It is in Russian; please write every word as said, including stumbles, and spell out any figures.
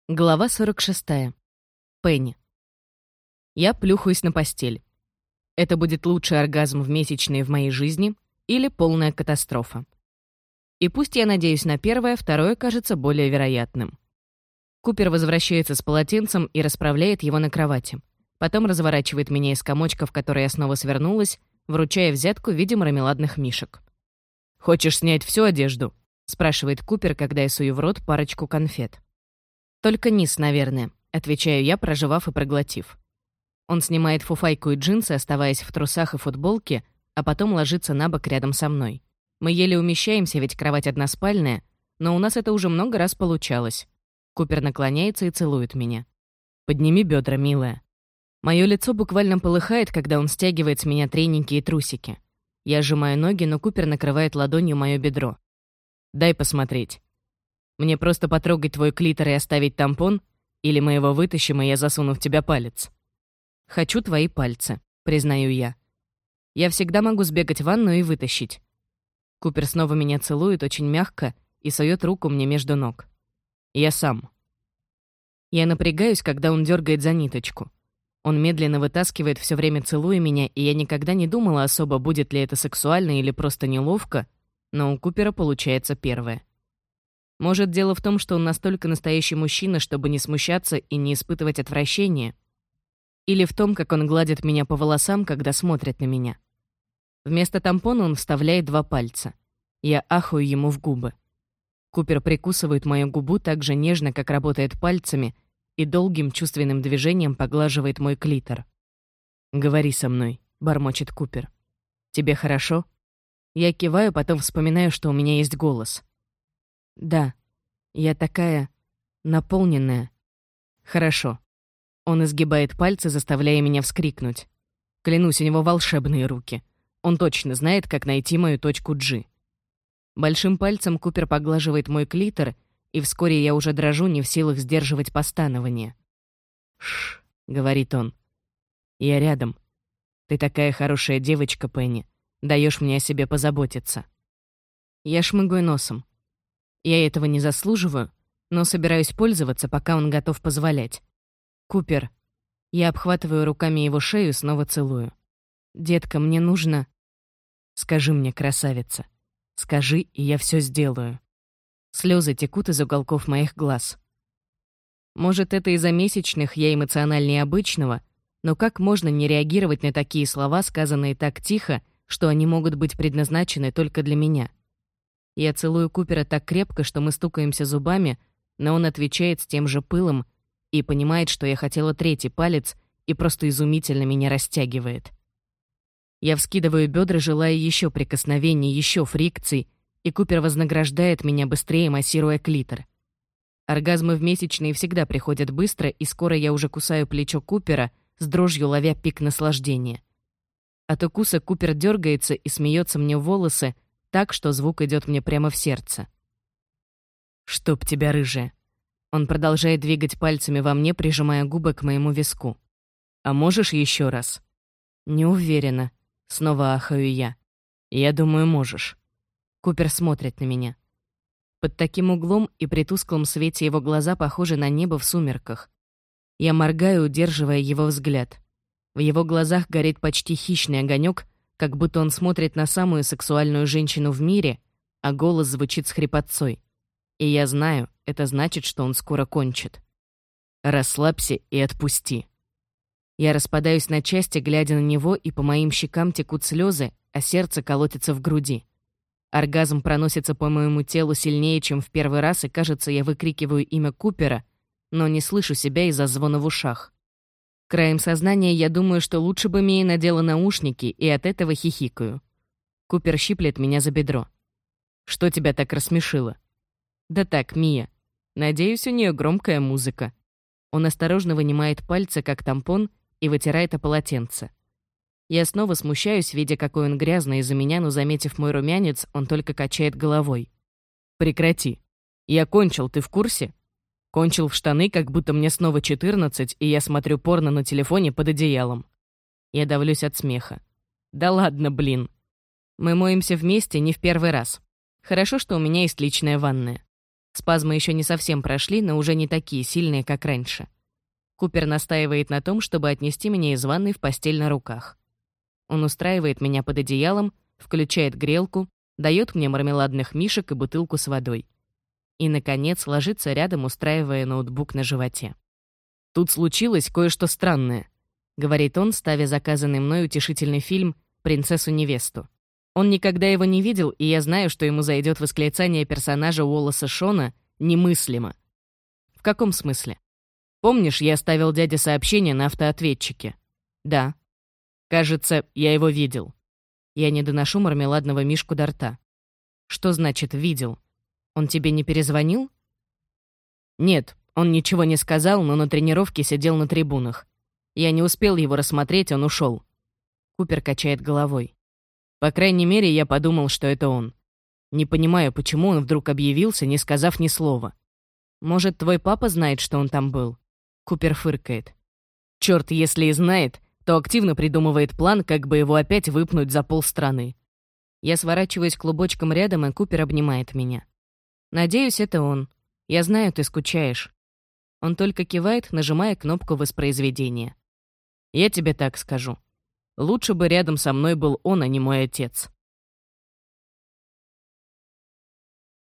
Глава сорок шестая. Пенни. Я плюхаюсь на постель. Это будет лучший оргазм в месячные в моей жизни или полная катастрофа. И пусть я надеюсь на первое, второе кажется более вероятным. Купер возвращается с полотенцем и расправляет его на кровати. Потом разворачивает меня из комочка, в который я снова свернулась, вручая взятку в виде мармеладных мишек. «Хочешь снять всю одежду?» — спрашивает Купер, когда я сую в рот парочку конфет. «Только низ, наверное», — отвечаю я, прожевав и проглотив. Он снимает фуфайку и джинсы, оставаясь в трусах и футболке, а потом ложится на бок рядом со мной. Мы еле умещаемся, ведь кровать односпальная, но у нас это уже много раз получалось. Купер наклоняется и целует меня. «Подними бедра, милая». Мое лицо буквально полыхает, когда он стягивает с меня треники и трусики. Я сжимаю ноги, но Купер накрывает ладонью мое бедро. «Дай посмотреть. Мне просто потрогать твой клитор и оставить тампон? Или мы его вытащим, и я засуну в тебя палец?» «Хочу твои пальцы», — признаю я. «Я всегда могу сбегать в ванну и вытащить». Купер снова меня целует очень мягко и сует руку мне между ног. «Я сам». Я напрягаюсь, когда он дергает за ниточку. Он медленно вытаскивает, все время целуя меня, и я никогда не думала особо, будет ли это сексуально или просто неловко, но у Купера получается первое. Может, дело в том, что он настолько настоящий мужчина, чтобы не смущаться и не испытывать отвращения? Или в том, как он гладит меня по волосам, когда смотрит на меня? Вместо тампона он вставляет два пальца. Я ахаю ему в губы. Купер прикусывает мою губу так же нежно, как работает пальцами, и долгим чувственным движением поглаживает мой клитор. «Говори со мной», — бормочет Купер. «Тебе хорошо?» Я киваю, потом вспоминаю, что у меня есть голос. «Да, я такая наполненная». «Хорошо». Он изгибает пальцы, заставляя меня вскрикнуть. Клянусь, у него волшебные руки. Он точно знает, как найти мою точку G. Большим пальцем Купер поглаживает мой клитор, и вскоре я уже дрожу, не в силах сдерживать постанование. «Шш», — говорит он. «Я рядом. Ты такая хорошая девочка, Пенни. Даешь мне о себе позаботиться». Я шмыгаю носом. Я этого не заслуживаю, но собираюсь пользоваться, пока он готов позволять. «Купер». Я обхватываю руками его шею и снова целую. «Детка, мне нужно...» «Скажи мне, красавица. Скажи, и я все сделаю». Слезы текут из уголков моих глаз. Может, это из-за месячных я эмоциональнее обычного, но как можно не реагировать на такие слова, сказанные так тихо, что они могут быть предназначены только для меня? Я целую Купера так крепко, что мы стукаемся зубами, но он отвечает с тем же пылом и понимает, что я хотела третий палец, и просто изумительно меня растягивает. Я вскидываю бедра, желая еще прикосновений, еще фрикций, и Купер вознаграждает меня быстрее, массируя клитор. Оргазмы в месячные всегда приходят быстро, и скоро я уже кусаю плечо Купера, с дрожью ловя пик наслаждения. От укуса Купер дергается и смеется мне в волосы, так, что звук идет мне прямо в сердце. «Чтоб тебя, рыжая!» Он продолжает двигать пальцами во мне, прижимая губы к моему виску. «А можешь еще раз?» «Не уверена», — снова ахаю я. «Я думаю, можешь». Купер смотрит на меня. Под таким углом и при тусклом свете его глаза похожи на небо в сумерках. Я моргаю, удерживая его взгляд. В его глазах горит почти хищный огонек, как будто он смотрит на самую сексуальную женщину в мире, а голос звучит с хрипотцой. И я знаю, это значит, что он скоро кончит. «Расслабься и отпусти». Я распадаюсь на части, глядя на него, и по моим щекам текут слезы, а сердце колотится в груди. Оргазм проносится по моему телу сильнее, чем в первый раз, и, кажется, я выкрикиваю имя Купера, но не слышу себя из-за звона в ушах. Краем сознания я думаю, что лучше бы Мия надела наушники, и от этого хихикаю. Купер щиплет меня за бедро. «Что тебя так рассмешило?» «Да так, Мия. Надеюсь, у нее громкая музыка». Он осторожно вынимает пальцы, как тампон, и вытирает о полотенце. Я снова смущаюсь, видя, какой он грязный из-за меня, но, заметив мой румянец, он только качает головой. «Прекрати. Я кончил, ты в курсе? Кончил в штаны, как будто мне снова четырнадцать, и я смотрю порно на телефоне под одеялом». Я давлюсь от смеха. «Да ладно, блин. Мы моемся вместе не в первый раз. Хорошо, что у меня есть личная ванная. Спазмы еще не совсем прошли, но уже не такие сильные, как раньше. Купер настаивает на том, чтобы отнести меня из ванной в постель на руках. Он устраивает меня под одеялом, включает грелку, дает мне мармеладных мишек и бутылку с водой. И, наконец, ложится рядом, устраивая ноутбук на животе. «Тут случилось кое-что странное», — говорит он, ставя заказанный мной утешительный фильм «Принцессу-невесту». Он никогда его не видел, и я знаю, что ему зайдет восклицание персонажа Уоллеса Шона «немыслимо». «В каком смысле?» «Помнишь, я оставил дяде сообщение на автоответчике?» «Да». «Кажется, я его видел». Я не доношу мармеладного мишку до рта. «Что значит «видел»? Он тебе не перезвонил?» «Нет, он ничего не сказал, но на тренировке сидел на трибунах. Я не успел его рассмотреть, он ушел». Купер качает головой. «По крайней мере, я подумал, что это он. Не понимаю, почему он вдруг объявился, не сказав ни слова. Может, твой папа знает, что он там был?» Купер фыркает. «Черт, если и знает, то активно придумывает план, как бы его опять выпнуть за полстраны». Я сворачиваюсь клубочком рядом, и Купер обнимает меня. «Надеюсь, это он. Я знаю, ты скучаешь». Он только кивает, нажимая кнопку воспроизведения. «Я тебе так скажу. Лучше бы рядом со мной был он, а не мой отец».